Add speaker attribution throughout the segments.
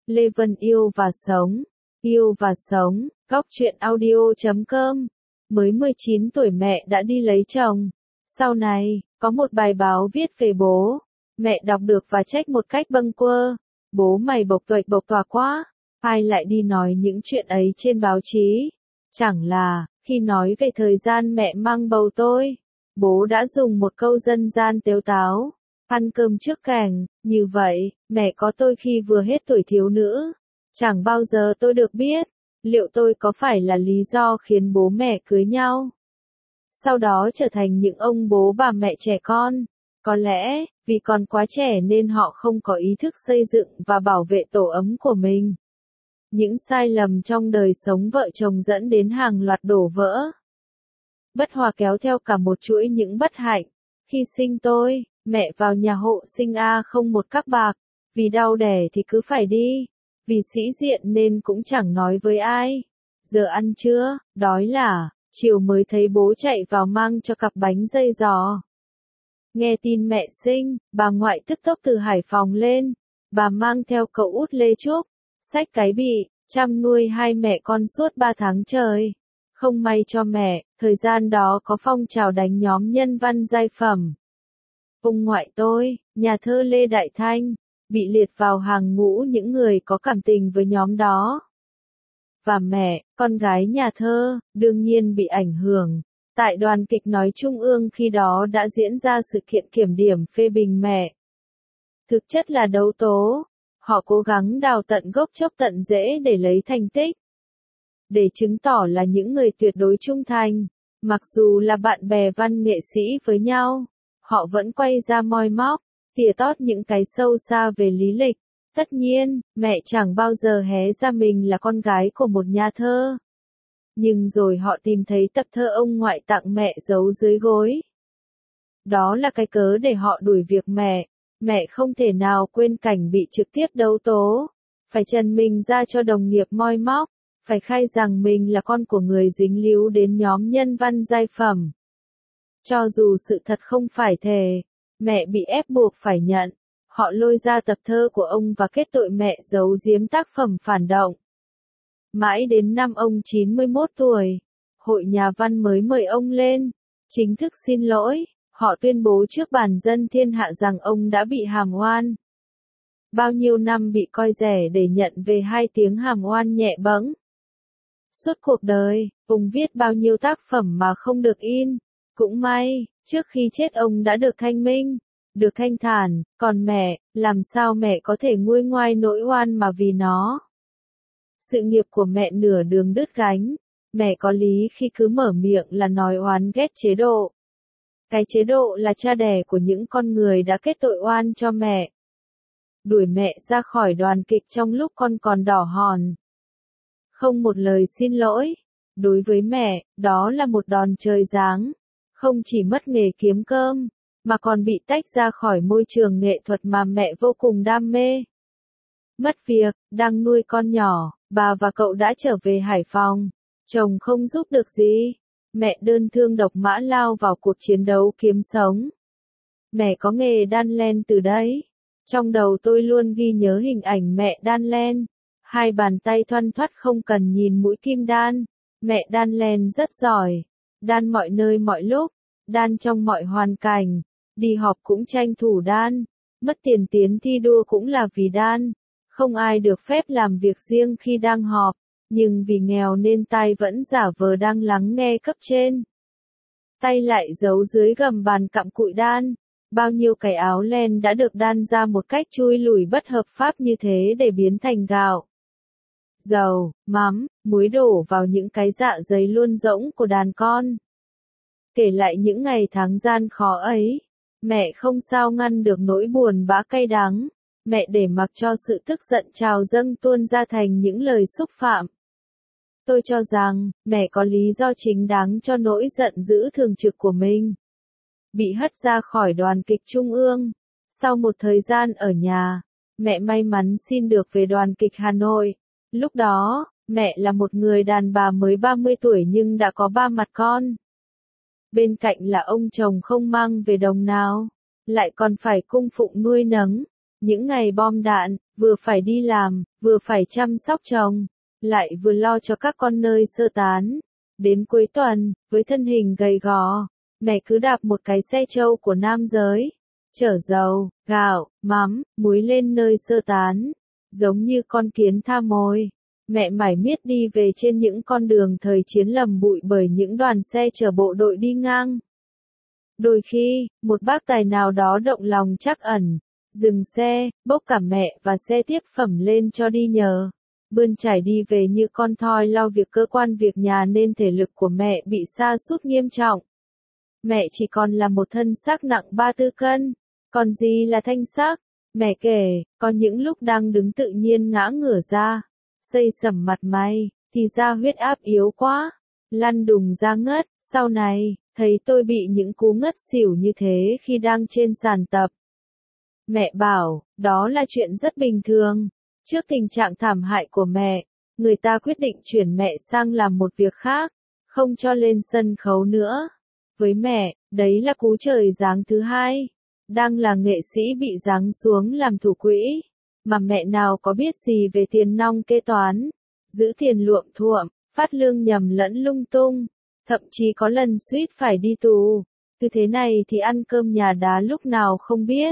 Speaker 1: Lê Vân yêu và sống, góc truyện audio.com. Mới 19 tuổi mẹ đã đi lấy chồng. Sau này, có một bài báo viết về bố. Mẹ đọc được và trách một cách bâng quơ. Bố mày bộc tuệch bộc tòa quá. Ai lại đi nói những chuyện ấy trên báo chí? Chẳng là, khi nói về thời gian mẹ mang bầu tôi, bố đã dùng một câu dân gian tếu táo. Ăn cơm trước cành, như vậy, mẹ có tôi khi vừa hết tuổi thiếu nữ. Chẳng bao giờ tôi được biết, liệu tôi có phải là lý do khiến bố mẹ cưới nhau? Sau đó trở thành những ông bố bà mẹ trẻ con. Có lẽ, vì còn quá trẻ nên họ không có ý thức xây dựng và bảo vệ tổ ấm của mình. Những sai lầm trong đời sống vợ chồng dẫn đến hàng loạt đổ vỡ. Bất hòa kéo theo cả một chuỗi những bất hạnh. Khi sinh tôi, mẹ vào nhà hộ sinh không một các bạc, vì đau đẻ thì cứ phải đi, vì sĩ diện nên cũng chẳng nói với ai. Giờ ăn trưa, đói là, chiều mới thấy bố chạy vào mang cho cặp bánh dây giò. Nghe tin mẹ sinh, bà ngoại tức tốc từ Hải Phòng lên, bà mang theo cậu út Lê Trúc, xách cái bị, chăm nuôi hai mẹ con suốt 3 tháng trời. Không may cho mẹ, thời gian đó có phong trào đánh nhóm nhân văn giai phẩm. Ông ngoại tôi, nhà thơ Lê Đại Thanh, bị liệt vào hàng ngũ những người có cảm tình với nhóm đó. Và mẹ, con gái nhà thơ, đương nhiên bị ảnh hưởng. Tại đoàn kịch nói Trung ương khi đó đã diễn ra sự kiện kiểm điểm phê bình mẹ. Thực chất là đấu tố, họ cố gắng đào tận gốc chốc tận rễ để lấy thành tích. Để chứng tỏ là những người tuyệt đối trung thành, mặc dù là bạn bè văn nghệ sĩ với nhau, họ vẫn quay ra moi móc, tỉa tót những cái sâu xa về lý lịch. Tất nhiên, mẹ chẳng bao giờ hé ra mình là con gái của một nhà thơ. Nhưng rồi họ tìm thấy tập thơ ông ngoại tặng mẹ giấu dưới gối. Đó là cái cớ để họ đuổi việc mẹ. Mẹ không thể nào quên cảnh bị trực tiếp đấu tố. Phải trần mình ra cho đồng nghiệp moi móc. Phải khai rằng mình là con của người dính líu đến nhóm nhân văn giai phẩm. Cho dù sự thật không phải thề, mẹ bị ép buộc phải nhận. Họ lôi ra tập thơ của ông và kết tội mẹ giấu giếm tác phẩm phản động. Mãi đến năm ông 91 tuổi, Hội Nhà văn mới mời ông lên, chính thức xin lỗi. Họ tuyên bố trước bản dân thiên hạ rằng ông đã bị hàm oan. Bao nhiêu năm bị coi rẻ để nhận về 2 tiếng hàm oan nhẹ bẫng. Suốt cuộc đời, ông viết bao nhiêu tác phẩm mà không được in. Cũng may, trước khi chết ông đã được thanh minh, được thanh thản, còn mẹ, làm sao mẹ có thể nguôi ngoai nỗi oan mà vì nó. Sự nghiệp của mẹ nửa đường đứt gánh, mẹ có lý khi cứ mở miệng là nói oán ghét chế độ. Cái chế độ là cha đẻ của những con người đã kết tội oan cho mẹ. Đuổi mẹ ra khỏi đoàn kịch trong lúc con còn đỏ hòn. Không một lời xin lỗi. Đối với mẹ, đó là một đòn trời giáng. Không chỉ mất nghề kiếm cơm, mà còn bị tách ra khỏi môi trường nghệ thuật mà mẹ vô cùng đam mê. Mất việc, đang nuôi con nhỏ, bà và cậu đã trở về Hải Phòng. Chồng không giúp được gì. Mẹ đơn thương độc mã lao vào cuộc chiến đấu kiếm sống. Mẹ có nghề đan len từ đấy. Trong đầu tôi luôn ghi nhớ hình ảnh mẹ đan len. 2 bàn tay thoăn thoắt không cần nhìn mũi kim đan. Mẹ đan len rất giỏi. Đan mọi nơi mọi lúc. Đan trong mọi hoàn cảnh. Đi họp cũng tranh thủ đan. Mất tiền tiến thi đua cũng là vì đan. Không ai được phép làm việc riêng khi đang họp. Nhưng vì nghèo nên tai vẫn giả vờ đang lắng nghe cấp trên. Tay lại giấu dưới gầm bàn cặm cụi đan. Bao nhiêu cái áo len đã được đan ra một cách chui lủi bất hợp pháp như thế để biến thành gạo, dầu, mắm, muối đổ vào những cái dạ dày luôn rỗng của đàn con. Kể lại những ngày tháng gian khó ấy, mẹ không sao ngăn được nỗi buồn bã cay đắng. Mẹ để mặc cho sự tức giận trào dâng tuôn ra thành những lời xúc phạm. Tôi cho rằng, mẹ có lý do chính đáng cho nỗi giận dữ thường trực của mình. Bị hất ra khỏi đoàn kịch Trung ương. Sau một thời gian ở nhà, mẹ may mắn xin được về đoàn kịch Hà Nội. Lúc đó, mẹ là một người đàn bà mới 30 tuổi nhưng đã có 3 mặt con. Bên cạnh là ông chồng không mang về đồng nào, lại còn phải cung phụng nuôi nấng. Những ngày bom đạn, vừa phải đi làm, vừa phải chăm sóc chồng, lại vừa lo cho các con nơi sơ tán. Đến cuối tuần, với thân hình gầy gò, mẹ cứ đạp một cái xe trâu của nam giới, chở dầu, gạo, mắm, muối lên nơi sơ tán, giống như con kiến tha mồi. Mẹ mải miết đi về trên những con đường thời chiến lầm bụi bởi những đoàn xe chở bộ đội đi ngang. Đôi khi, một bác tài nào đó động lòng trắc ẩn, dừng xe, bốc cả mẹ và xe tiếp phẩm lên cho đi nhờ. Bươn chải đi về như con thoi lo việc cơ quan việc nhà nên thể lực của mẹ bị sa sút nghiêm trọng. Mẹ chỉ còn là một thân xác nặng 34 cân, còn gì là thanh xác. Mẹ kể, có những lúc đang đứng tự nhiên ngã ngửa ra, xây sẩm mặt mày, thì ra huyết áp yếu quá, lăn đùng ra ngất. Sau này, thấy tôi bị những cú ngất xỉu như thế khi đang trên sàn tập. Mẹ bảo, đó là chuyện rất bình thường. Trước tình trạng thảm hại của mẹ, người ta quyết định chuyển mẹ sang làm một việc khác, không cho lên sân khấu nữa. Với mẹ, đấy là cú trời giáng thứ hai. Đang là nghệ sĩ bị giáng xuống làm thủ quỹ, mà mẹ nào có biết gì về tiền nong kế toán, giữ tiền luộm thuộm, phát lương nhầm lẫn lung tung, thậm chí có lần suýt phải đi tù. Cứ thế này thì ăn cơm nhà đá lúc nào không biết.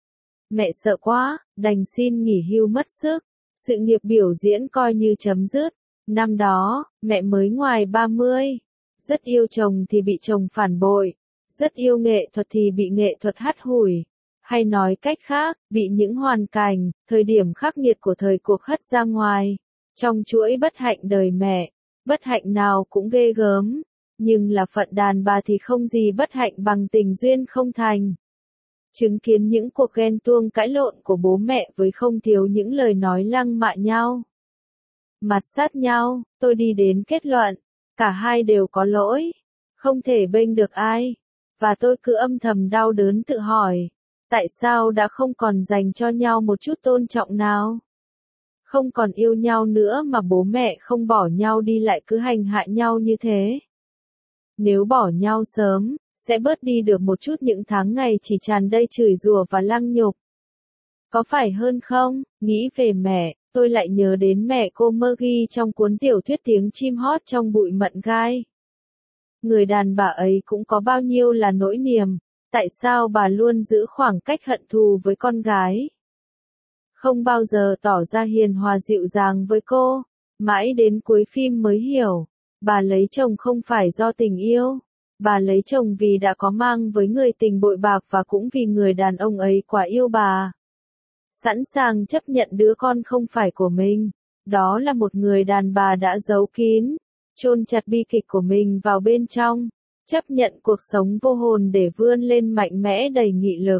Speaker 1: Mẹ sợ quá, đành xin nghỉ hưu mất sức, sự nghiệp biểu diễn coi như chấm dứt. Năm đó, mẹ mới ngoài 30, rất yêu chồng thì bị chồng phản bội, rất yêu nghệ thuật thì bị nghệ thuật hắt hủi, hay nói cách khác, bị những hoàn cảnh, thời điểm khắc nghiệt của thời cuộc hất ra ngoài. Trong chuỗi bất hạnh đời mẹ, bất hạnh nào cũng ghê gớm, nhưng là phận đàn bà thì không gì bất hạnh bằng tình duyên không thành. Chứng kiến những cuộc ghen tuông cãi lộn của bố mẹ với không thiếu những lời nói lăng mạ nhau, mặt sát nhau, tôi đi đến kết luận, cả hai đều có lỗi, không thể bênh được ai. Và tôi cứ âm thầm đau đớn tự hỏi, tại sao đã không còn dành cho nhau một chút tôn trọng nào? Không còn yêu nhau nữa mà bố mẹ không bỏ nhau đi lại cứ hành hạ nhau như thế. Nếu bỏ nhau sớm, sẽ bớt đi được một chút những tháng ngày chỉ tràn đầy chửi rủa và lăng nhục. Có phải hơn không? Nghĩ về mẹ, tôi lại nhớ đến mẹ cô Maggie trong cuốn tiểu thuyết Tiếng chim hót trong bụi mận gai. Người đàn bà ấy cũng có bao nhiêu là nỗi niềm, tại sao bà luôn giữ khoảng cách hận thù với con gái? Không bao giờ tỏ ra hiền hòa dịu dàng với cô, mãi đến cuối phim mới hiểu, bà lấy chồng không phải do tình yêu, bà lấy chồng vì đã có mang với người tình bội bạc và cũng vì người đàn ông ấy quá yêu bà. Sẵn sàng chấp nhận đứa con không phải của mình, đó là một người đàn bà đã giấu kín, chôn chặt bi kịch của mình vào bên trong, chấp nhận cuộc sống vô hồn để vươn lên mạnh mẽ đầy nghị lực.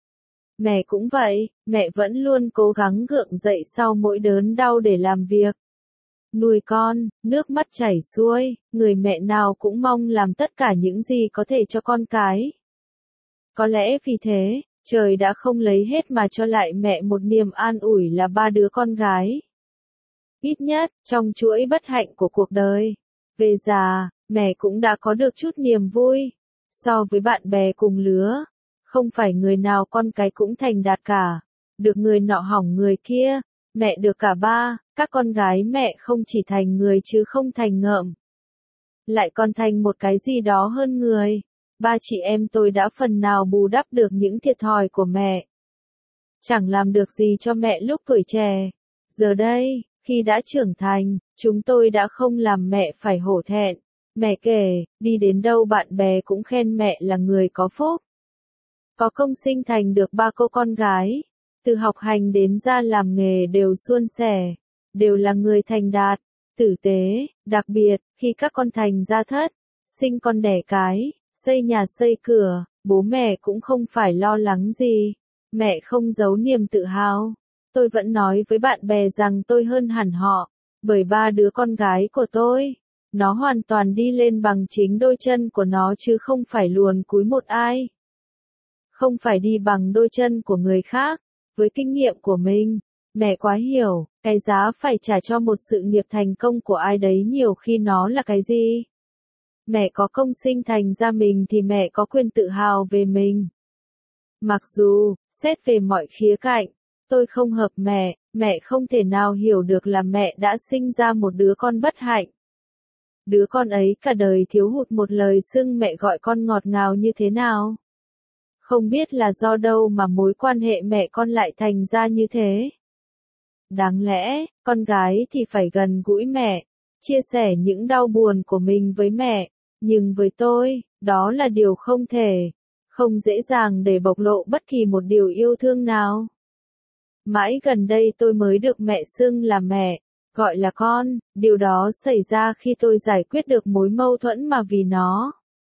Speaker 1: Mẹ cũng vậy, mẹ vẫn luôn cố gắng gượng dậy sau mỗi đớn đau để làm việc. Nuôi con, nước mắt chảy xuôi, người mẹ nào cũng mong làm tất cả những gì có thể cho con cái. Có lẽ vì thế, trời đã không lấy hết mà cho lại mẹ một niềm an ủi là 3 đứa con gái. Ít nhất, trong chuỗi bất hạnh của cuộc đời, về già, mẹ cũng đã có được chút niềm vui. So với bạn bè cùng lứa, không phải người nào con cái cũng thành đạt cả. Được người nọ hỏng người kia, mẹ được cả ba, các con gái mẹ không chỉ thành người chứ không thành ngợm. Lại còn thành một cái gì đó hơn người. 3 chị em tôi đã phần nào bù đắp được những thiệt thòi của mẹ. Chẳng làm được gì cho mẹ lúc tuổi trẻ. Giờ đây, khi đã trưởng thành, chúng tôi đã không làm mẹ phải hổ thẹn. Mẹ kể, đi đến đâu bạn bè cũng khen mẹ là người có phúc. Có công sinh thành được 3 cô con gái, từ học hành đến ra làm nghề đều suôn sẻ, đều là người thành đạt, tử tế, đặc biệt, khi các con thành gia thất, sinh con đẻ cái, xây nhà xây cửa, bố mẹ cũng không phải lo lắng gì. Mẹ không giấu niềm tự hào. Tôi vẫn nói với bạn bè rằng tôi hơn hẳn họ, bởi 3 đứa con gái của tôi, nó hoàn toàn đi lên bằng chính đôi chân của nó chứ không phải luồn cúi một ai. Không phải đi bằng đôi chân của người khác. Với kinh nghiệm của mình, mẹ quá hiểu, cái giá phải trả cho một sự nghiệp thành công của ai đấy nhiều khi nó là cái gì. Mẹ có công sinh thành ra mình thì mẹ có quyền tự hào về mình. Mặc dù, xét về mọi khía cạnh, Tôi không hợp mẹ không thể nào hiểu được là mẹ đã sinh ra một đứa con bất hạnh. Đứa con ấy cả đời thiếu hụt một lời xưng mẹ gọi con ngọt ngào như thế nào. Không biết là do đâu mà mối quan hệ mẹ con lại thành ra như thế. Đáng lẽ, con gái thì phải gần gũi mẹ, chia sẻ những đau buồn của mình với mẹ, nhưng với tôi, đó là điều không thể, không dễ dàng để bộc lộ bất kỳ một điều yêu thương nào. Mãi gần đây tôi mới được mẹ xưng là mẹ, gọi là con, điều đó xảy ra khi tôi giải quyết được mối mâu thuẫn mà vì nó.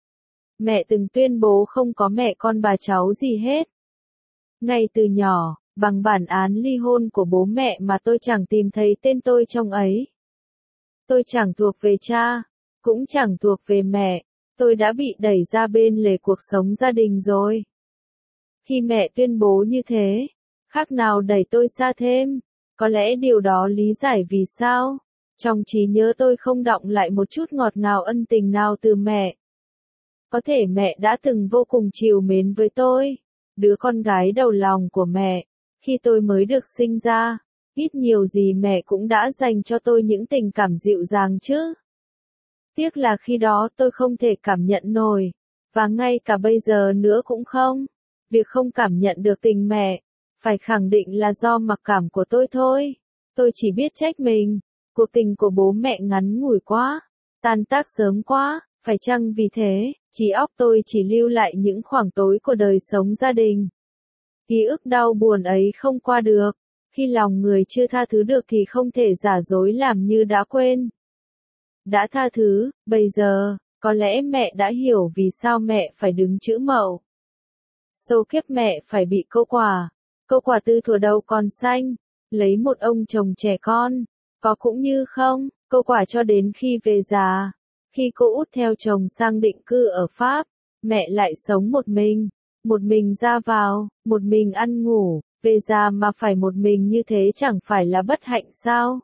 Speaker 1: Mẹ từng tuyên bố không có mẹ con bà cháu gì hết. Ngay từ nhỏ, bằng bản án ly hôn của bố mẹ mà tôi chẳng tìm thấy tên tôi trong ấy. Tôi chẳng thuộc về cha, cũng chẳng thuộc về mẹ, tôi đã bị đẩy ra bên lề cuộc sống gia đình rồi. Khi mẹ tuyên bố như thế, khác nào đẩy tôi xa thêm, có lẽ điều đó lý giải vì sao, trong trí nhớ tôi không đọng lại một chút ngọt ngào ân tình nào từ mẹ. Có thể mẹ đã từng vô cùng trìu mến với tôi, đứa con gái đầu lòng của mẹ, khi tôi mới được sinh ra, ít nhiều gì mẹ cũng đã dành cho tôi những tình cảm dịu dàng chứ. Tiếc là khi đó tôi không thể cảm nhận nổi, và ngay cả bây giờ nữa cũng không. Việc không cảm nhận được tình mẹ, phải khẳng định là do mặc cảm của tôi thôi. Tôi chỉ biết trách mình, cuộc tình của bố mẹ ngắn ngủi quá, tan tác sớm quá, phải chăng vì thế, trí óc tôi chỉ lưu lại những khoảng tối của đời sống gia đình. Ký ức đau buồn ấy không qua được, khi lòng người chưa tha thứ được thì không thể giả dối làm như đã quên. Đã tha thứ, bây giờ, có lẽ mẹ đã hiểu vì sao mẹ phải đứng chữ mậu. Số kiếp mẹ phải bị câu quả tư thuở đầu còn xanh, lấy một ông chồng trẻ con, có cũng như không, câu quả cho đến khi về già. Khi cô út theo chồng sang định cư ở Pháp, mẹ lại sống một mình ra vào, một mình ăn ngủ, về già mà phải một mình như thế chẳng phải là bất hạnh sao?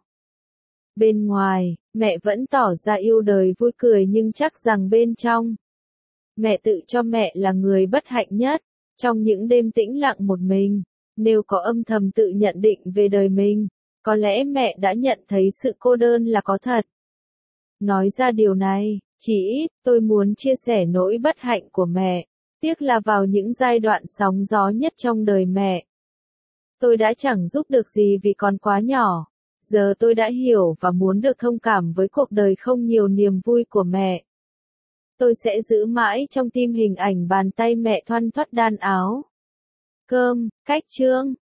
Speaker 1: Bên ngoài, mẹ vẫn tỏ ra yêu đời vui cười nhưng chắc rằng bên trong, mẹ tự cho mẹ là người bất hạnh nhất. Trong những đêm tĩnh lặng một mình, nếu có âm thầm tự nhận định về đời mình, có lẽ mẹ đã nhận thấy sự cô đơn là có thật. Nói ra điều này, chỉ ít, tôi muốn chia sẻ nỗi bất hạnh của mẹ, tiếc là vào những giai đoạn sóng gió nhất trong đời mẹ. Tôi đã chẳng giúp được gì vì còn quá nhỏ, giờ tôi đã hiểu và muốn được thông cảm với cuộc đời không nhiều niềm vui của mẹ. Tôi sẽ giữ mãi trong tim hình ảnh bàn tay mẹ thoăn thoắt đan áo, cơm, cách trương,